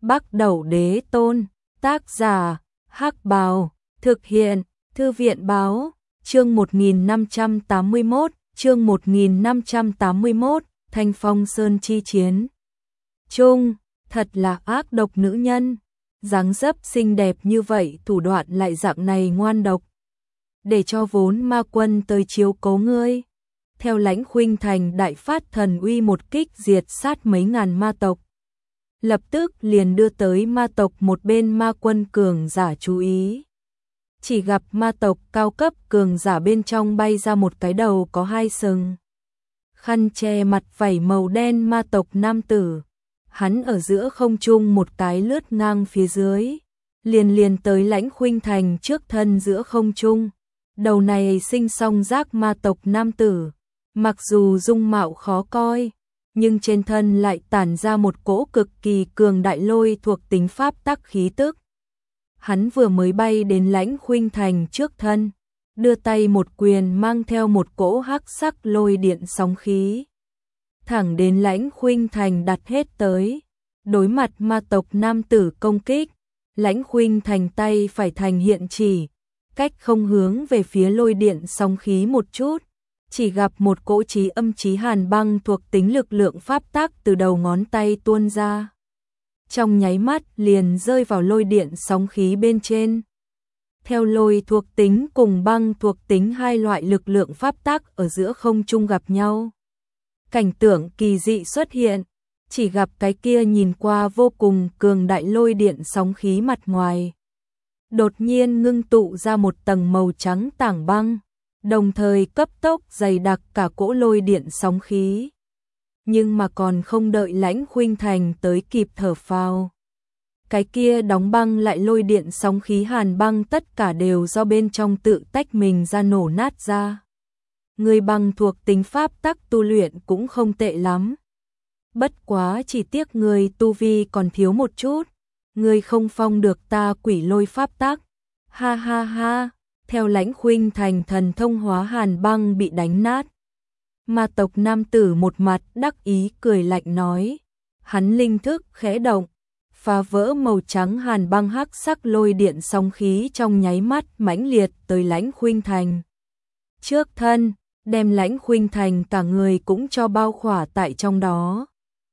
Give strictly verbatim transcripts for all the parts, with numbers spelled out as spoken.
Bắc Đẩu Đế Tôn, tác giả, Hắc Bào, thực hiện, Thư viện Báo, chương một nghìn năm trăm tám mươi mốt, chương một nghìn năm trăm tám mươi mốt, Thanh Phong Sơn chi chiến. Trung, thật là ác độc nữ nhân, dáng dấp xinh đẹp như vậy thủ đoạn lại dạng này ngoan độc. Để cho vốn ma quân tới chiếu cố ngươi. Theo Lãnh Khuynh Thành đại phát thần uy một kích diệt sát mấy ngàn ma tộc. Lập tức liền đưa tới ma tộc một bên ma quân cường giả chú ý. Chỉ gặp ma tộc cao cấp cường giả bên trong bay ra một cái đầu có hai sừng. Khăn che mặt vảy màu đen ma tộc nam tử. Hắn ở giữa không trung một cái lướt ngang phía dưới. Liền liền tới Lãnh Khuynh Thành trước thân giữa không trung. Đầu này sinh song giác ma tộc nam tử. Mặc dù dung mạo khó coi, nhưng trên thân lại tản ra một cỗ cực kỳ cường đại lôi thuộc tính pháp tắc khí tức. Hắn vừa mới bay đến Lãnh Khuynh Thành trước thân, đưa tay một quyền mang theo một cỗ hắc sắc lôi điện sóng khí. Thẳng đến Lãnh Khuynh Thành đặt hết tới, đối mặt ma tộc nam tử công kích, Lãnh Khuynh Thành tay phải thành hiện chỉ, cách không hướng về phía lôi điện sóng khí một chút. Chỉ gặp một cỗ chí âm chí hàn băng thuộc tính lực lượng pháp tắc từ đầu ngón tay tuôn ra. Trong nháy mắt liền rơi vào lôi điện sóng khí bên trên. Theo lôi thuộc tính cùng băng thuộc tính hai loại lực lượng pháp tắc ở giữa không trung gặp nhau. Cảnh tượng kỳ dị xuất hiện, chỉ gặp cái kia nhìn qua vô cùng cường đại lôi điện sóng khí mặt ngoài. Đột nhiên ngưng tụ ra một tầng màu trắng tảng băng. Đồng thời cấp tốc dày đặc cả cỗ lôi điện sóng khí. Nhưng mà còn không đợi Lãnh Khuynh Thành tới kịp thở phào. Cái kia đóng băng lại lôi điện sóng khí hàn băng tất cả đều do bên trong tự tách mình ra nổ nát ra. Người băng thuộc tính pháp tắc tu luyện cũng không tệ lắm. Bất quá chỉ tiếc người tu vi còn thiếu một chút. Người không phong được ta quỷ lôi pháp tắc. Ha ha ha. Theo Lãnh Khuynh Thành thần thông hóa hàn băng bị đánh nát. Ma tộc nam tử một mặt đắc ý cười lạnh nói. Hắn linh thức khẽ động, phá vỡ màu trắng hàn băng hắc sắc lôi điện sóng khí trong nháy mắt mãnh liệt tới Lãnh Khuynh Thành. Trước thân, đem Lãnh Khuynh Thành cả người cũng cho bao khỏa tại trong đó.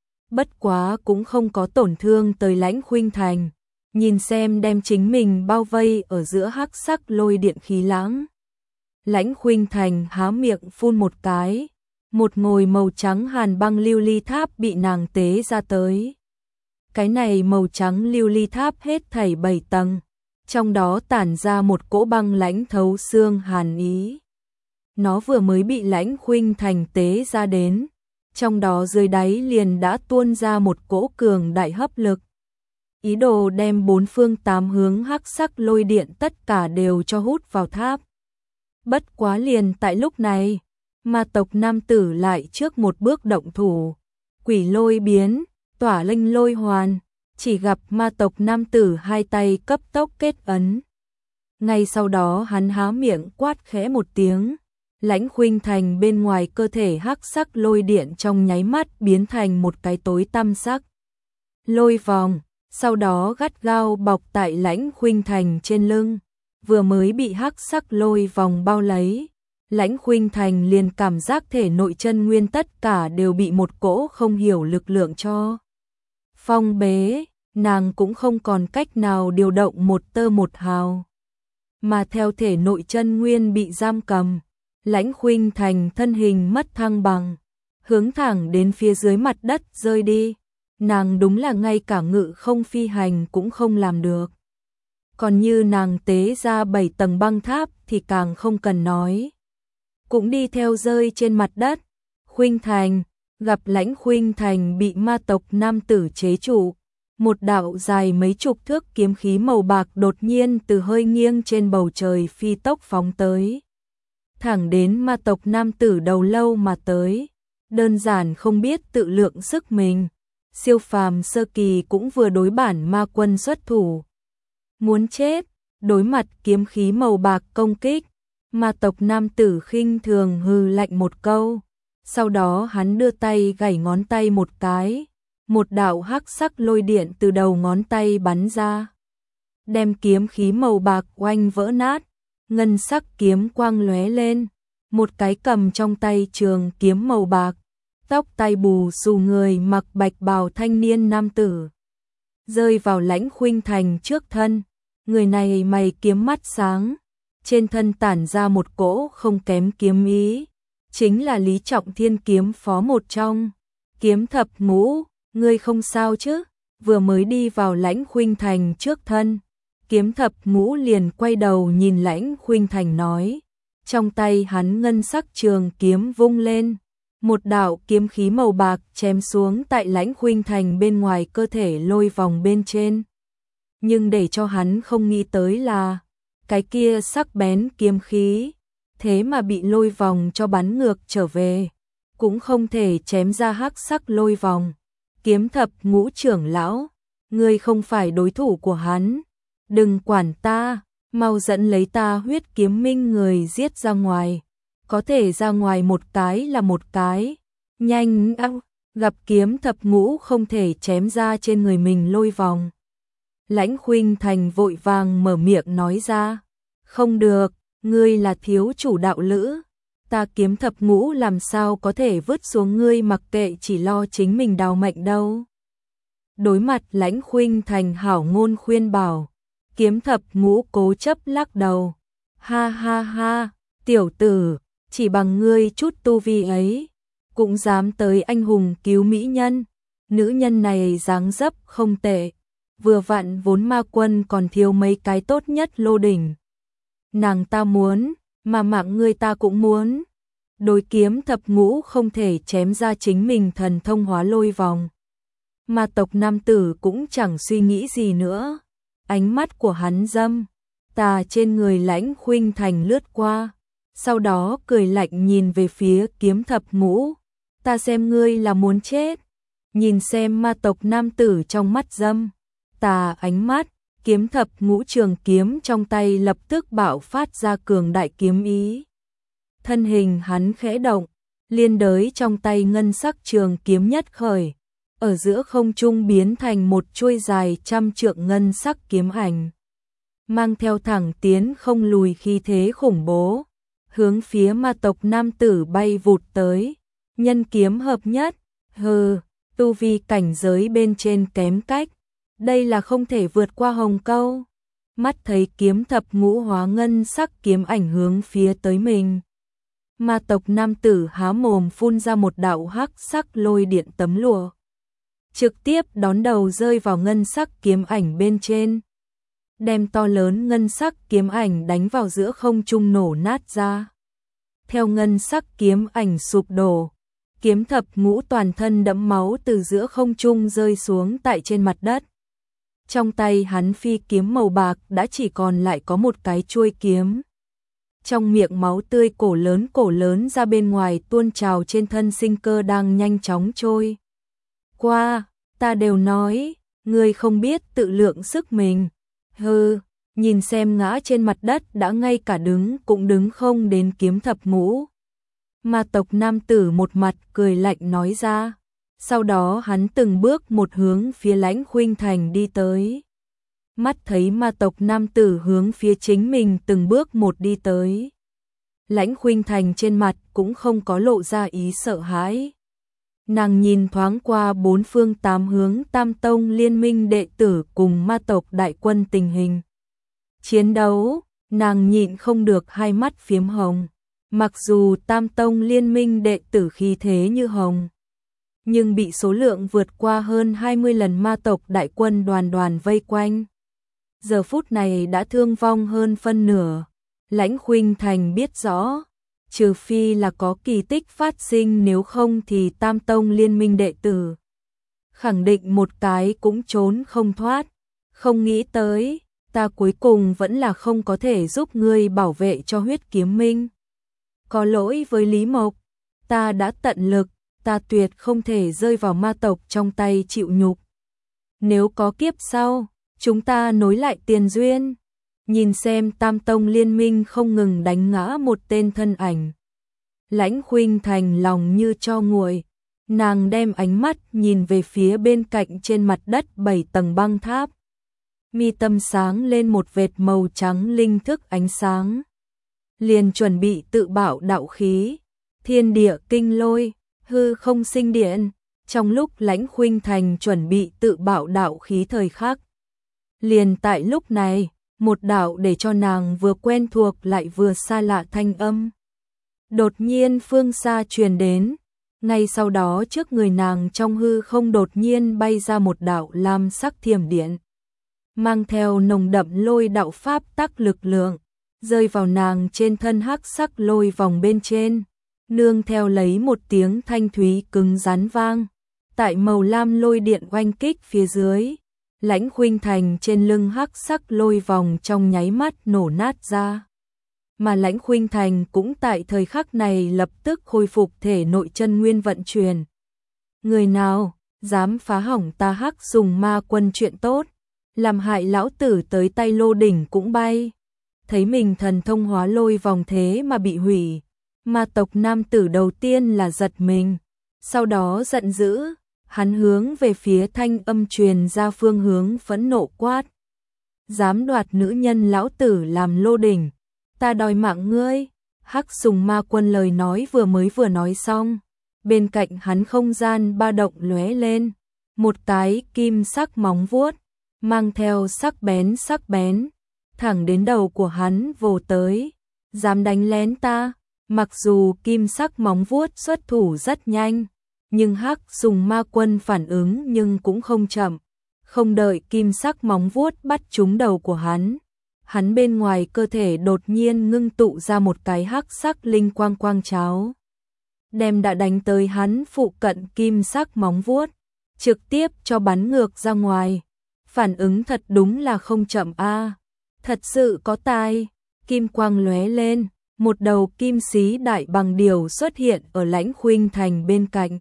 Bất quá cũng không có tổn thương tới Lãnh Khuynh Thành. Nhìn xem đem chính mình bao vây ở giữa hắc sắc lôi điện khí lãng. Lãnh Khuynh Thành há miệng phun một cái. Một ngồi màu trắng hàn băng lưu ly tháp bị nàng tế ra tới. Cái này màu trắng lưu ly tháp hết thảy bảy tầng. Trong đó tản ra một cỗ băng lãnh thấu xương hàn ý. Nó vừa mới bị Lãnh Khuynh Thành tế ra đến. Trong đó dưới đáy liền đã tuôn ra một cỗ cường đại hấp lực. Ý đồ đem bốn phương tám hướng hắc sắc lôi điện tất cả đều cho hút vào tháp. Bất quá liền tại lúc này, ma tộc nam tử lại trước một bước động thủ. Quỷ lôi biến, tỏa linh lôi hoàn, chỉ gặp ma tộc nam tử hai tay cấp tốc kết ấn. Ngay sau đó hắn há miệng quát khẽ một tiếng. Lãnh Khuynh Thành bên ngoài cơ thể hắc sắc lôi điện trong nháy mắt biến thành một cái tối tăm sắc. Lôi vòng. Sau đó gắt gao bọc tại Lãnh Khuynh Thành trên lưng, vừa mới bị hắc sắc lôi vòng bao lấy. Lãnh Khuynh Thành liền cảm giác thể nội chân nguyên tất cả đều bị một cỗ không hiểu lực lượng cho phong bế, nàng cũng không còn cách nào điều động một tơ một hào. Mà theo thể nội chân nguyên bị giam cầm, Lãnh Khuynh Thành thân hình mất thăng bằng, hướng thẳng đến phía dưới mặt đất rơi đi. Nàng đúng là ngay cả ngự không phi hành cũng không làm được. Còn như nàng tế ra bảy tầng băng tháp thì càng không cần nói. Cũng đi theo rơi trên mặt đất. Khuynh Thành, gặp Lãnh Khuynh Thành bị ma tộc nam tử chế trụ. Một đạo dài mấy chục thước kiếm khí màu bạc đột nhiên từ hơi nghiêng trên bầu trời phi tốc phóng tới. Thẳng đến ma tộc nam tử đầu lâu mà tới. Đơn giản không biết tự lượng sức mình. Siêu phàm sơ kỳ cũng vừa đối bản ma quân xuất thủ. Muốn chết, đối mặt kiếm khí màu bạc công kích, ma tộc nam tử khinh thường hừ lạnh một câu. Sau đó hắn đưa tay gảy ngón tay một cái, một đạo hắc sắc lôi điện từ đầu ngón tay bắn ra, đem kiếm khí màu bạc oanh vỡ nát, ngân sắc kiếm quang lóe lên, một cái cầm trong tay trường kiếm màu bạc, tóc tai bù xù người mặc bạch bào thanh niên nam tử, rơi vào Lãnh Khuynh Thành trước thân. Người này mày kiếm mắt sáng, trên thân tản ra một cỗ không kém kiếm ý, chính là Lý Trọng Thiên kiếm phó một trong. Kiếm Thập Ngũ, ngươi không sao chứ? Vừa mới đi vào Lãnh Khuynh Thành trước thân, Kiếm Thập Ngũ liền quay đầu nhìn Lãnh Khuynh Thành nói, trong tay hắn ngân sắc trường kiếm vung lên, một đạo kiếm khí màu bạc chém xuống tại Lãnh Khuynh Thành bên ngoài cơ thể lôi vòng bên trên. Nhưng để cho hắn không nghĩ tới là, cái kia sắc bén kiếm khí, thế mà bị lôi vòng cho bắn ngược trở về, cũng không thể chém ra hắc sắc lôi vòng. Kiếm Thập Ngũ trưởng lão, ngươi không phải đối thủ của hắn, đừng quản ta, mau dẫn lấy ta huyết kiếm minh người giết ra ngoài, có thể ra ngoài một cái là một cái, nhanh ăng, gặp Kiếm Thập Ngũ không thể chém ra trên người mình lôi vòng. Lãnh Khuynh Thành vội vàng mở miệng nói ra, không được, ngươi là thiếu chủ đạo lữ, ta Kiếm Thập Ngũ làm sao có thể vứt xuống ngươi mặc kệ chỉ lo chính mình đào mệnh đâu. Đối mặt Lãnh Khuynh Thành hảo ngôn khuyên bảo, Kiếm Thập Ngũ cố chấp lắc đầu, ha ha ha, tiểu tử, chỉ bằng ngươi chút tu vi ấy, cũng dám tới anh hùng cứu mỹ nhân, nữ nhân này dáng dấp không tệ, vừa vặn vốn ma quân còn thiếu mấy cái tốt nhất lô đỉnh. Nàng ta muốn, mà mạng ngươi ta cũng muốn. Đối Kiếm Thập Ngũ không thể chém ra chính mình thần thông hóa lôi vòng. Ma tộc nam tử cũng chẳng suy nghĩ gì nữa. Ánh mắt của hắn dâm, tà trên người Lãnh Khuynh Thành lướt qua, sau đó cười lạnh nhìn về phía Kiếm Thập Ngũ. Ta xem ngươi là muốn chết. Nhìn xem ma tộc nam tử trong mắt dâm, tà ánh mắt, Kiếm Thập Ngũ trường kiếm trong tay lập tức bạo phát ra cường đại kiếm ý. Thân hình hắn khẽ động, liên đới trong tay ngân sắc trường kiếm nhất khởi, ở giữa không trung biến thành một chuôi dài trăm trượng ngân sắc kiếm ảnh, mang theo thẳng tiến không lùi khí thế khủng bố, hướng phía ma tộc nam tử bay vụt tới. Nhân kiếm hợp nhất, hừ, tu vi cảnh giới bên trên kém cách, đây là không thể vượt qua hồng câu. Mắt thấy Kiếm Thập Ngũ hóa ngân sắc kiếm ảnh hướng phía tới mình, ma tộc nam tử há mồm phun ra một đạo hắc sắc lôi điện tấm lụa, trực tiếp đón đầu rơi vào ngân sắc kiếm ảnh bên trên, đem to lớn ngân sắc kiếm ảnh đánh vào giữa không trung nổ nát ra. Theo ngân sắc kiếm ảnh sụp đổ, Kiếm Thập Ngũ toàn thân đẫm máu từ giữa không trung rơi xuống tại trên mặt đất. Trong tay hắn phi kiếm màu bạc đã chỉ còn lại có một cái chuôi kiếm. Trong miệng máu tươi cổ lớn cổ lớn ra bên ngoài tuôn trào, trên thân sinh cơ đang nhanh chóng trôi qua. Ta đều nói, ngươi không biết tự lượng sức mình. Hừ, nhìn xem ngã trên mặt đất đã ngay cả đứng cũng đứng không đến Kiếm Thập Ngũ. Ma tộc nam tử một mặt cười lạnh nói ra. Sau đó hắn từng bước một hướng phía Lãnh Khuynh Thành đi tới. Mắt thấy ma tộc nam tử hướng phía chính mình từng bước một đi tới, Lãnh Khuynh Thành trên mặt cũng không có lộ ra ý sợ hãi. Nàng nhìn thoáng qua bốn phương tám hướng Tam Tông liên minh đệ tử cùng ma tộc đại quân tình hình chiến đấu, nàng nhịn không được hai mắt phiếm hồng. Mặc dù Tam Tông liên minh đệ tử khí thế như hồng, nhưng bị số lượng vượt qua hơn hai mươi lần ma tộc đại quân đoàn đoàn vây quanh. Giờ phút này đã thương vong hơn phân nửa. Lãnh Khuynh Thành biết rõ, trừ phi là có kỳ tích phát sinh, nếu không thì Tam Tông liên minh đệ tử khẳng định một cái cũng trốn không thoát. Không nghĩ tới, ta cuối cùng vẫn là không có thể giúp ngươi bảo vệ cho huyết kiếm minh. Có lỗi với Lý Mộc, ta đã tận lực, ta tuyệt không thể rơi vào ma tộc trong tay chịu nhục. Nếu có kiếp sau, chúng ta nối lại tiền duyên. Nhìn xem Tam Tông liên minh không ngừng đánh ngã một tên thân ảnh, Lãnh Khuynh Thành lòng như tro nguội, Nàng đem ánh mắt nhìn về phía bên cạnh trên mặt đất bảy tầng băng tháp. Mi tâm sáng lên một vệt màu trắng linh thức ánh sáng. Liền chuẩn bị tự bảo đạo khí, thiên địa kinh lôi, hư không sinh điện. Trong lúc Lãnh Khuynh Thành chuẩn bị tự bảo đạo khí thời khắc. Liền tại lúc này, một đạo để cho nàng vừa quen thuộc lại vừa xa lạ thanh âm. Đột nhiên phương xa truyền đến, ngay sau đó trước người nàng trong hư không đột nhiên bay ra một đạo lam sắc thiểm điện. Mang theo nồng đậm lôi đạo pháp tắc lực lượng, rơi vào nàng trên thân hắc sắc lôi vòng bên trên, nương theo lấy một tiếng thanh thúy cứng rắn vang. Tại màu lam lôi điện oanh kích phía dưới, Lãnh Khuynh Thành trên lưng hắc sắc lôi vòng trong nháy mắt nổ nát ra. Mà Lãnh Khuynh Thành cũng tại thời khắc này lập tức khôi phục thể nội chân nguyên vận chuyển. Người nào dám phá hỏng ta Hắc Sùng Ma Quân chuyện tốt, làm hại lão tử tới tay lô đỉnh cũng bay. Thấy mình thần thông hóa lôi vòng thế mà bị hủy, ma tộc nam tử đầu tiên là giật mình, sau đó giận dữ, hắn hướng về phía thanh âm truyền ra phương hướng phẫn nộ quát. Dám đoạt nữ nhân lão tử làm lô đỉnh, ta đòi mạng ngươi. Hắc Sùng Ma Quân lời nói vừa mới vừa nói xong, bên cạnh hắn không gian ba động lóe lên, một cái kim sắc móng vuốt, mang theo sắc bén sắc bén, thẳng đến đầu của hắn vồ tới. Dám đánh lén ta. Mặc dù kim sắc móng vuốt xuất thủ rất nhanh, nhưng Hắc Sùng Ma Quân phản ứng nhưng cũng không chậm. Không đợi kim sắc móng vuốt bắt trúng đầu của hắn, hắn bên ngoài cơ thể đột nhiên ngưng tụ ra một cái hắc sắc linh quang quang cháo, đem đã đánh tới hắn phụ cận kim sắc móng vuốt, trực tiếp cho bắn ngược ra ngoài. Phản ứng thật đúng là không chậm a, thật sự có tài. Kim quang lóe lên, một đầu kim xí đại bằng điều xuất hiện ở Lãnh Khuynh Thành bên cạnh.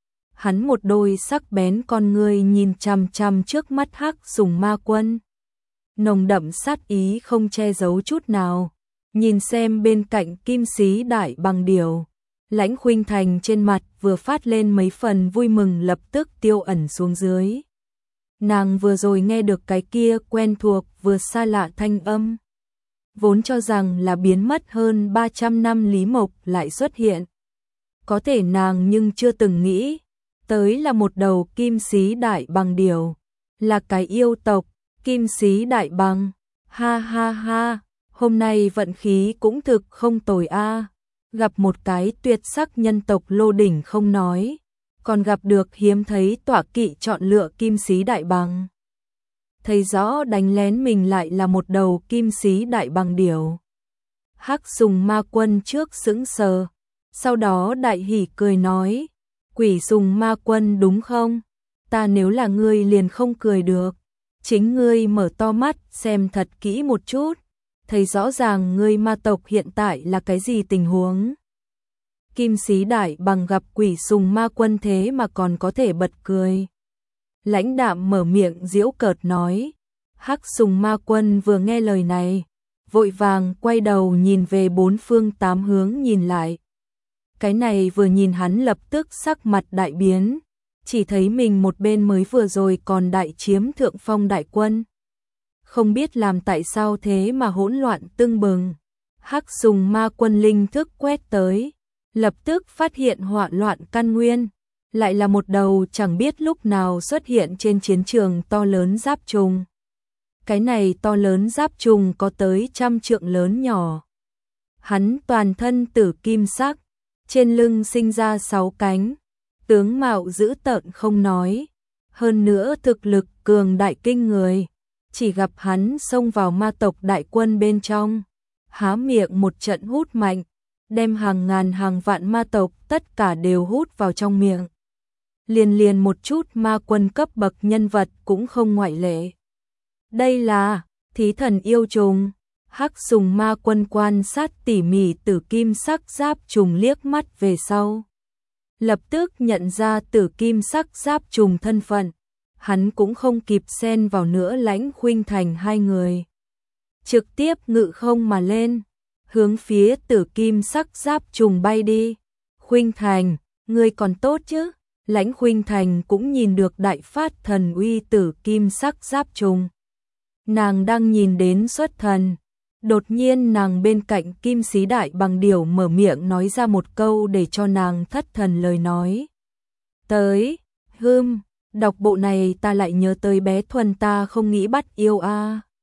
Hắn một đôi sắc bén con ngươi nhìn chằm chằm trước mắt Hắc Sùng Ma Quân, nồng đậm sát ý không che giấu chút nào. Nhìn xem bên cạnh kim xí đại bằng điều, Lãnh Khuynh Thành trên mặt vừa phát lên mấy phần vui mừng lập tức tiêu ẩn xuống dưới. Nàng vừa rồi nghe được cái kia quen thuộc vừa xa lạ thanh âm, vốn cho rằng là biến mất hơn ba trăm năm Lý Mộc lại xuất hiện. Có thể nàng nhưng chưa từng nghĩ tới là một đầu kim xí đại bằng điều, là cái yêu tộc kim xí đại bằng. Ha ha ha, hôm nay vận khí cũng thực không tồi a, gặp một cái tuyệt sắc nhân tộc lô đỉnh không nói, còn gặp được hiếm thấy tọa kỵ chọn lựa kim xí đại bằng. Thấy rõ đánh lén mình lại là một đầu kim xí đại bằng điều. Hắc Sùng Ma Quân trước sững sờ, sau đó đại hỉ cười nói, Quỷ Sùng Ma Quân đúng không? Ta nếu là ngươi liền không cười được. Chính ngươi mở to mắt xem thật kỹ một chút, thấy rõ ràng ngươi ma tộc hiện tại là cái gì tình huống. Kim xí đại bằng gặp Quỷ Sùng Ma Quân thế mà còn có thể bật cười. Lãnh đạm mở miệng giễu cợt nói. Hắc Sùng Ma Quân vừa nghe lời này, vội vàng quay đầu nhìn về bốn phương tám hướng nhìn lại. Cái này vừa nhìn hắn lập tức sắc mặt đại biến, chỉ thấy mình một bên mới vừa rồi còn đại chiếm thượng phong đại quân. Không biết làm tại sao thế mà hỗn loạn tưng bừng. Hắc Sùng Ma Quân linh thức quét tới, lập tức phát hiện hỗn loạn căn nguyên, lại là một đầu chẳng biết lúc nào xuất hiện trên chiến trường to lớn giáp trùng. Cái này to lớn giáp trùng có tới trăm trượng lớn nhỏ. Hắn toàn thân tử kim sắc, trên lưng sinh ra sáu cánh, tướng mạo dữ tợn không nói, hơn nữa thực lực cường đại kinh người. Chỉ gặp hắn xông vào ma tộc đại quân bên trong, há miệng một trận hút mạnh, đem hàng ngàn hàng vạn ma tộc tất cả đều hút vào trong miệng. Liền liền một chút ma quân cấp bậc nhân vật cũng không ngoại lệ. Đây là thí thần yêu trùng. Hắc Sùng Ma Quân quan sát tỉ mỉ tử kim sắc giáp trùng liếc mắt về sau, lập tức nhận ra tử kim sắc giáp trùng thân phận. Hắn cũng không kịp xen vào nữa Lãnh Khuynh Thành hai người, trực tiếp ngự không mà lên, hướng phía tử kim sắc giáp trùng bay đi. Khuynh Thành, ngươi còn tốt chứ? Lãnh Khuynh Thành cũng nhìn được đại phát thần uy tử kim sắc giáp trùng. Nàng đang nhìn đến xuất thần. Đột nhiên nàng bên cạnh Kim Sĩ Đại Bằng Điểu mở miệng nói ra một câu để cho nàng thất thần lời nói. Tới, hưm, đọc bộ này ta lại nhớ tới bé Thuần ta không nghĩ bắt yêu a.